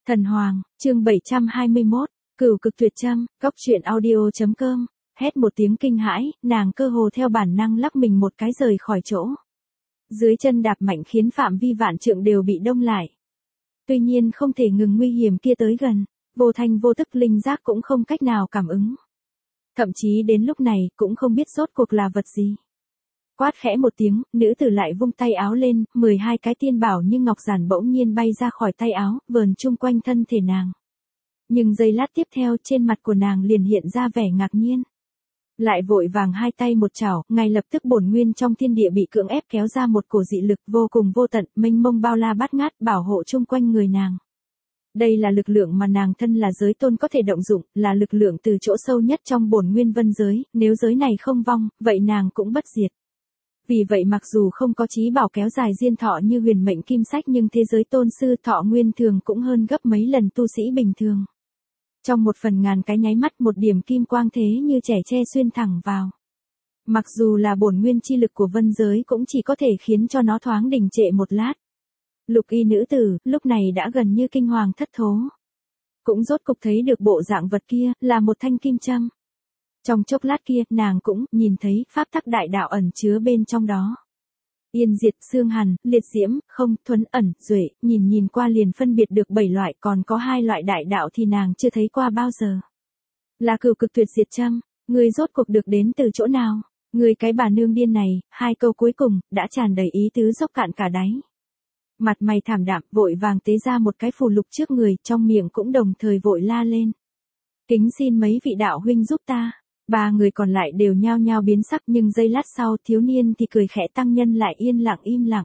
Thần Hoàng, chương 721, Cửu Cực Tuyệt Châm, Góc Truyện Audio.com. Hét một tiếng kinh hãi, nàng cơ hồ theo bản năng lắc mình một cái rời khỏi chỗ. Dưới chân đạp mạnh khiến phạm vi vạn trượng đều bị đông lại. Tuy nhiên không thể ngừng nguy hiểm kia tới gần, vô thanh vô tức linh giác cũng không cách nào cảm ứng. Thậm chí đến lúc này cũng không biết rốt cuộc là vật gì. Quát khẽ một tiếng, nữ tử lại vung tay áo lên, 12 cái tiên bảo như ngọc giản bỗng nhiên bay ra khỏi tay áo, vờn chung quanh thân thể nàng. Nhưng giây lát tiếp theo trên mặt của nàng liền hiện ra vẻ ngạc nhiên. Lại vội vàng hai tay một chảo, ngay lập tức bổn nguyên trong thiên địa bị cưỡng ép kéo ra một cổ dị lực vô cùng vô tận, mênh mông bao la bát ngát bảo hộ chung quanh người nàng. Đây là lực lượng mà nàng thân là giới tôn có thể động dụng, là lực lượng từ chỗ sâu nhất trong bổn nguyên vân giới, nếu giới này không vong, vậy nàng cũng bất diệt. Vì vậy mặc dù không có chí bảo kéo dài diên thọ như huyền mệnh kim sách nhưng thế giới tôn sư thọ nguyên thường cũng hơn gấp mấy lần tu sĩ bình thường. Trong 1/1000 cái nháy mắt một điểm kim quang thế như trẻ tre xuyên thẳng vào. Mặc dù là bổn nguyên chi lực của vân giới cũng chỉ có thể khiến cho nó thoáng đình trệ một lát. Lục y nữ tử, lúc này đã gần như kinh hoàng thất thố. Cũng rốt cục thấy được bộ dạng vật kia, là một thanh kim châm. Trong chốc lát kia, nàng cũng nhìn thấy pháp tắc đại đạo ẩn chứa bên trong đó. Yên diệt, xương hàn, liệt diễm, không, thuấn ẩn, duệ, nhìn qua liền phân biệt được 7 loại, còn có 2 loại đại đạo thì nàng chưa thấy qua bao giờ. Là Cửu Cực Tuyệt Diệt Châm, người rốt cuộc được đến từ chỗ nào? Người cái bà nương điên này, 2 câu cuối cùng, đã tràn đầy ý tứ dốc cạn cả đáy. Mặt mày thảm đạm, vội vàng tế ra một cái phù lục trước người, trong miệng cũng đồng thời vội la lên. Kính xin mấy vị đạo huynh giúp ta. 3 người còn lại đều nhao nhao biến sắc nhưng giây lát sau thiếu niên thì cười khẽ tăng nhân lại yên lặng im lặng.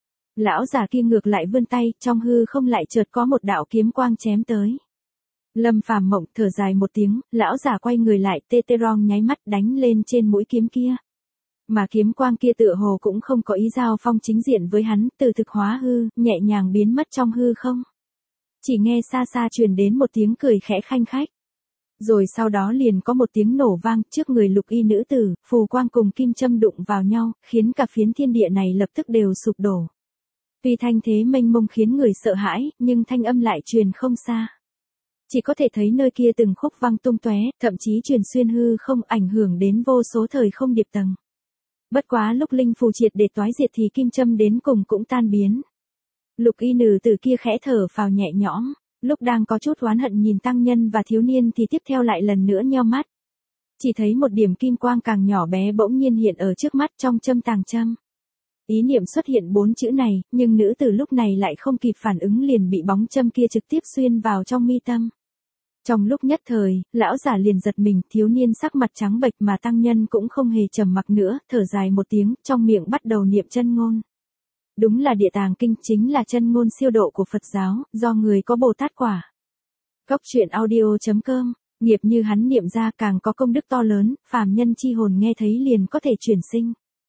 Lão giả kia ngược lại vươn tay, trong hư không lại chợt có một đạo kiếm quang chém tới. Lâm Phàm mộng thở dài một tiếng, lão giả quay người lại, Teterong nháy mắt đánh lên trên mũi kiếm kia. Mà kiếm quang kia tựa hồ cũng không có ý giao phong chính diện với hắn, từ thực hóa hư, nhẹ nhàng biến mất trong hư không. Chỉ nghe xa xa truyền đến một tiếng cười khẽ khanh khách. Rồi sau đó liền có một tiếng nổ vang trước người lục y nữ tử, phù quang cùng kim châm đụng vào nhau, khiến cả phiến thiên địa này lập tức đều sụp đổ. Tuy thanh thế mênh mông khiến người sợ hãi, nhưng thanh âm lại truyền không xa. Chỉ có thể thấy nơi kia từng khúc vang tung tóe, thậm chí truyền xuyên hư không ảnh hưởng đến vô số thời không điệp tầng. Bất quá lúc linh phù triệt để toái diệt thì kim châm đến cùng cũng tan biến. Lục y nữ tử kia khẽ thở phào nhẹ nhõm. Lúc đang có chút oán hận nhìn tăng nhân và thiếu niên thì tiếp theo lại lần nữa nheo mắt. Chỉ thấy một điểm kim quang càng nhỏ bé bỗng nhiên hiện ở trước mắt trong châm tàng châm. Ý niệm xuất hiện 4 chữ này, nhưng nữ tử lúc này lại không kịp phản ứng liền bị bóng châm kia trực tiếp xuyên vào trong mi tâm. Trong lúc nhất thời, lão giả liền giật mình, thiếu niên sắc mặt trắng bệch mà tăng nhân cũng không hề trầm mặc nữa, thở dài một tiếng, trong miệng bắt đầu niệm chân ngôn. Đúng là Địa Tàng Kinh chính là chân ngôn siêu độ của Phật giáo, do người có Bồ Tát quả. Góc Truyện Audio.com, nghiệp như hắn niệm ra càng có công đức to lớn, phàm nhân chi hồn nghe thấy liền có thể chuyển sinh.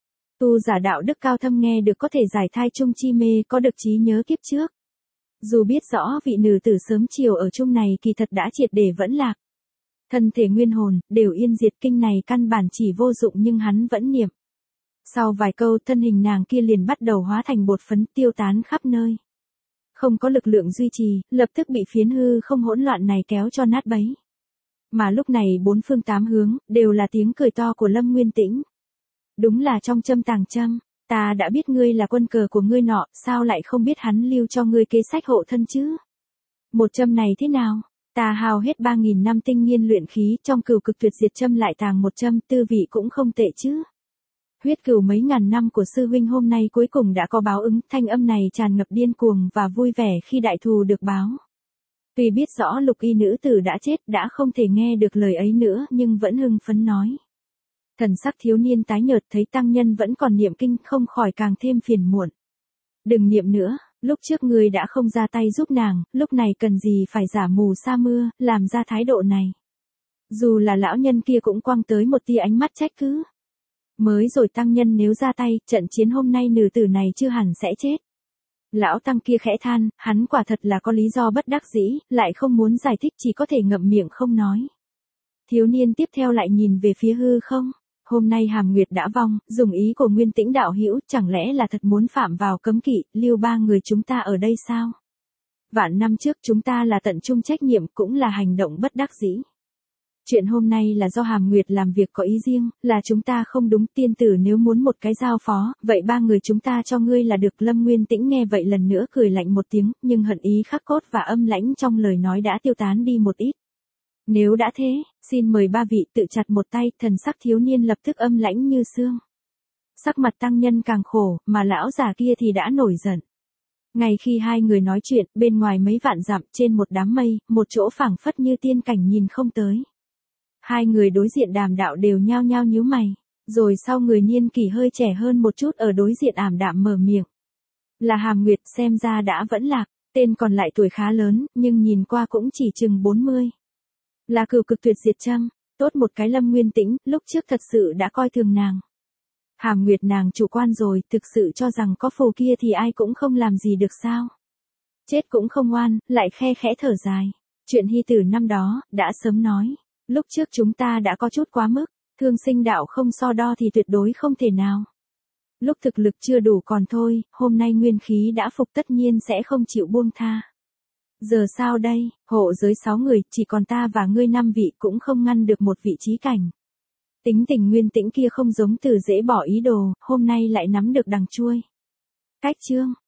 Tu giả đạo đức cao thâm nghe được có thể giải thai chung chi mê, có được trí nhớ kiếp trước. Dù biết rõ vị nữ tử sớm chiều ở chung này kỳ thật đã triệt để vẫn lạc. Thân thể nguyên hồn, đều yên diệt kinh này căn bản chỉ vô dụng nhưng hắn vẫn niệm. Sau vài câu thân hình nàng kia liền bắt đầu hóa thành bột phấn tiêu tán khắp nơi. Không có lực lượng duy trì, lập tức bị phiến hư không hỗn loạn này kéo cho nát bấy. Mà lúc này 4 phương 8 hướng, đều là tiếng cười to của Lâm Nguyên Tĩnh. Đúng là trong châm tàng châm, ta đã biết ngươi là quân cờ của ngươi nọ, sao lại không biết hắn lưu cho ngươi kế sách hộ thân chứ? Một châm này thế nào? Ta hao hết 3000 năm tinh nghiên luyện khí, trong Cửu Cực Tuyệt Diệt Châm lại tàng một châm, tư vị cũng không tệ chứ. Huyết cửu mấy ngàn năm của sư huynh hôm nay cuối cùng đã có báo ứng, thanh âm này tràn ngập điên cuồng và vui vẻ khi đại thù được báo. Tuy biết rõ lục y nữ tử đã chết, đã không thể nghe được lời ấy nữa nhưng vẫn hưng phấn nói. Thần sắc thiếu niên tái nhợt thấy tăng nhân vẫn còn niệm kinh không khỏi càng thêm phiền muộn. Đừng niệm nữa, lúc trước ngươi đã không ra tay giúp nàng, lúc này cần gì phải giả mù sa mưa, làm ra thái độ này. Dù là lão nhân kia cũng quăng tới một tia ánh mắt trách cứ. Mới rồi tăng nhân nếu ra tay, trận chiến hôm nay nữ tử này chưa hẳn sẽ chết. Lão tăng kia khẽ than, hắn quả thật là có lý do bất đắc dĩ, lại không muốn giải thích chỉ có thể ngậm miệng không nói. Thiếu niên tiếp theo lại nhìn về phía hư không. Hôm nay Hàm Nguyệt đã vong, dùng ý của Nguyên Tĩnh đạo hữu, chẳng lẽ là thật muốn phạm vào cấm kỵ, lưu 3 người chúng ta ở đây sao? Vạn năm trước chúng ta là tận chung trách nhiệm cũng là hành động bất đắc dĩ. Chuyện hôm nay là do Hàm Nguyệt làm việc có ý riêng, là chúng ta không đúng. Tiên tử nếu muốn một cái giao phó, vậy ba người chúng ta cho ngươi là được. Lâm Nguyên Tĩnh nghe vậy lần nữa cười lạnh một tiếng, nhưng hận ý khắc cốt và âm lãnh trong lời nói đã tiêu tán đi một ít. Nếu đã thế, xin mời ba vị tự chặt một tay. Thần sắc thiếu niên lập tức âm lãnh như xương. Sắc mặt tăng nhân càng khổ, mà lão già kia thì đã nổi giận. Ngay khi hai người nói chuyện, bên ngoài mấy vạn dặm trên một đám mây, một chỗ phảng phất như tiên cảnh nhìn không tới. Hai người đối diện Đàm Đạo đều nhao nhao nhíu mày, rồi sau người niên kỷ hơi trẻ hơn một chút ở đối diện ảm đạm mở miệng. Là Hàm Nguyệt, xem ra đã vẫn lạc, tên còn lại tuổi khá lớn, nhưng nhìn qua cũng chỉ chừng 40. Là Cửu Cực Tuyệt Diệt chăng? Tốt một cái Lâm Nguyên Tĩnh, lúc trước thật sự đã coi thường nàng. Hàm Nguyệt nàng chủ quan rồi, thực sự cho rằng có phù kia thì ai cũng không làm gì được sao? Chết cũng không oan, lại khe khẽ thở dài. Chuyện hy tử năm đó, đã sớm nói. Lúc trước chúng ta đã có chút quá mức, thương sinh đạo không so đo thì tuyệt đối không thể nào. Lúc thực lực chưa đủ còn thôi, hôm nay nguyên khí đã phục tất nhiên sẽ không chịu buông tha. Giờ sao đây, hộ giới 6 người, chỉ còn ta và ngươi 5 vị cũng không ngăn được một vị trí cảnh. Tính tình Nguyên Tĩnh kia không giống Từ dễ bỏ ý đồ, hôm nay lại nắm được đằng chuôi. Cách chương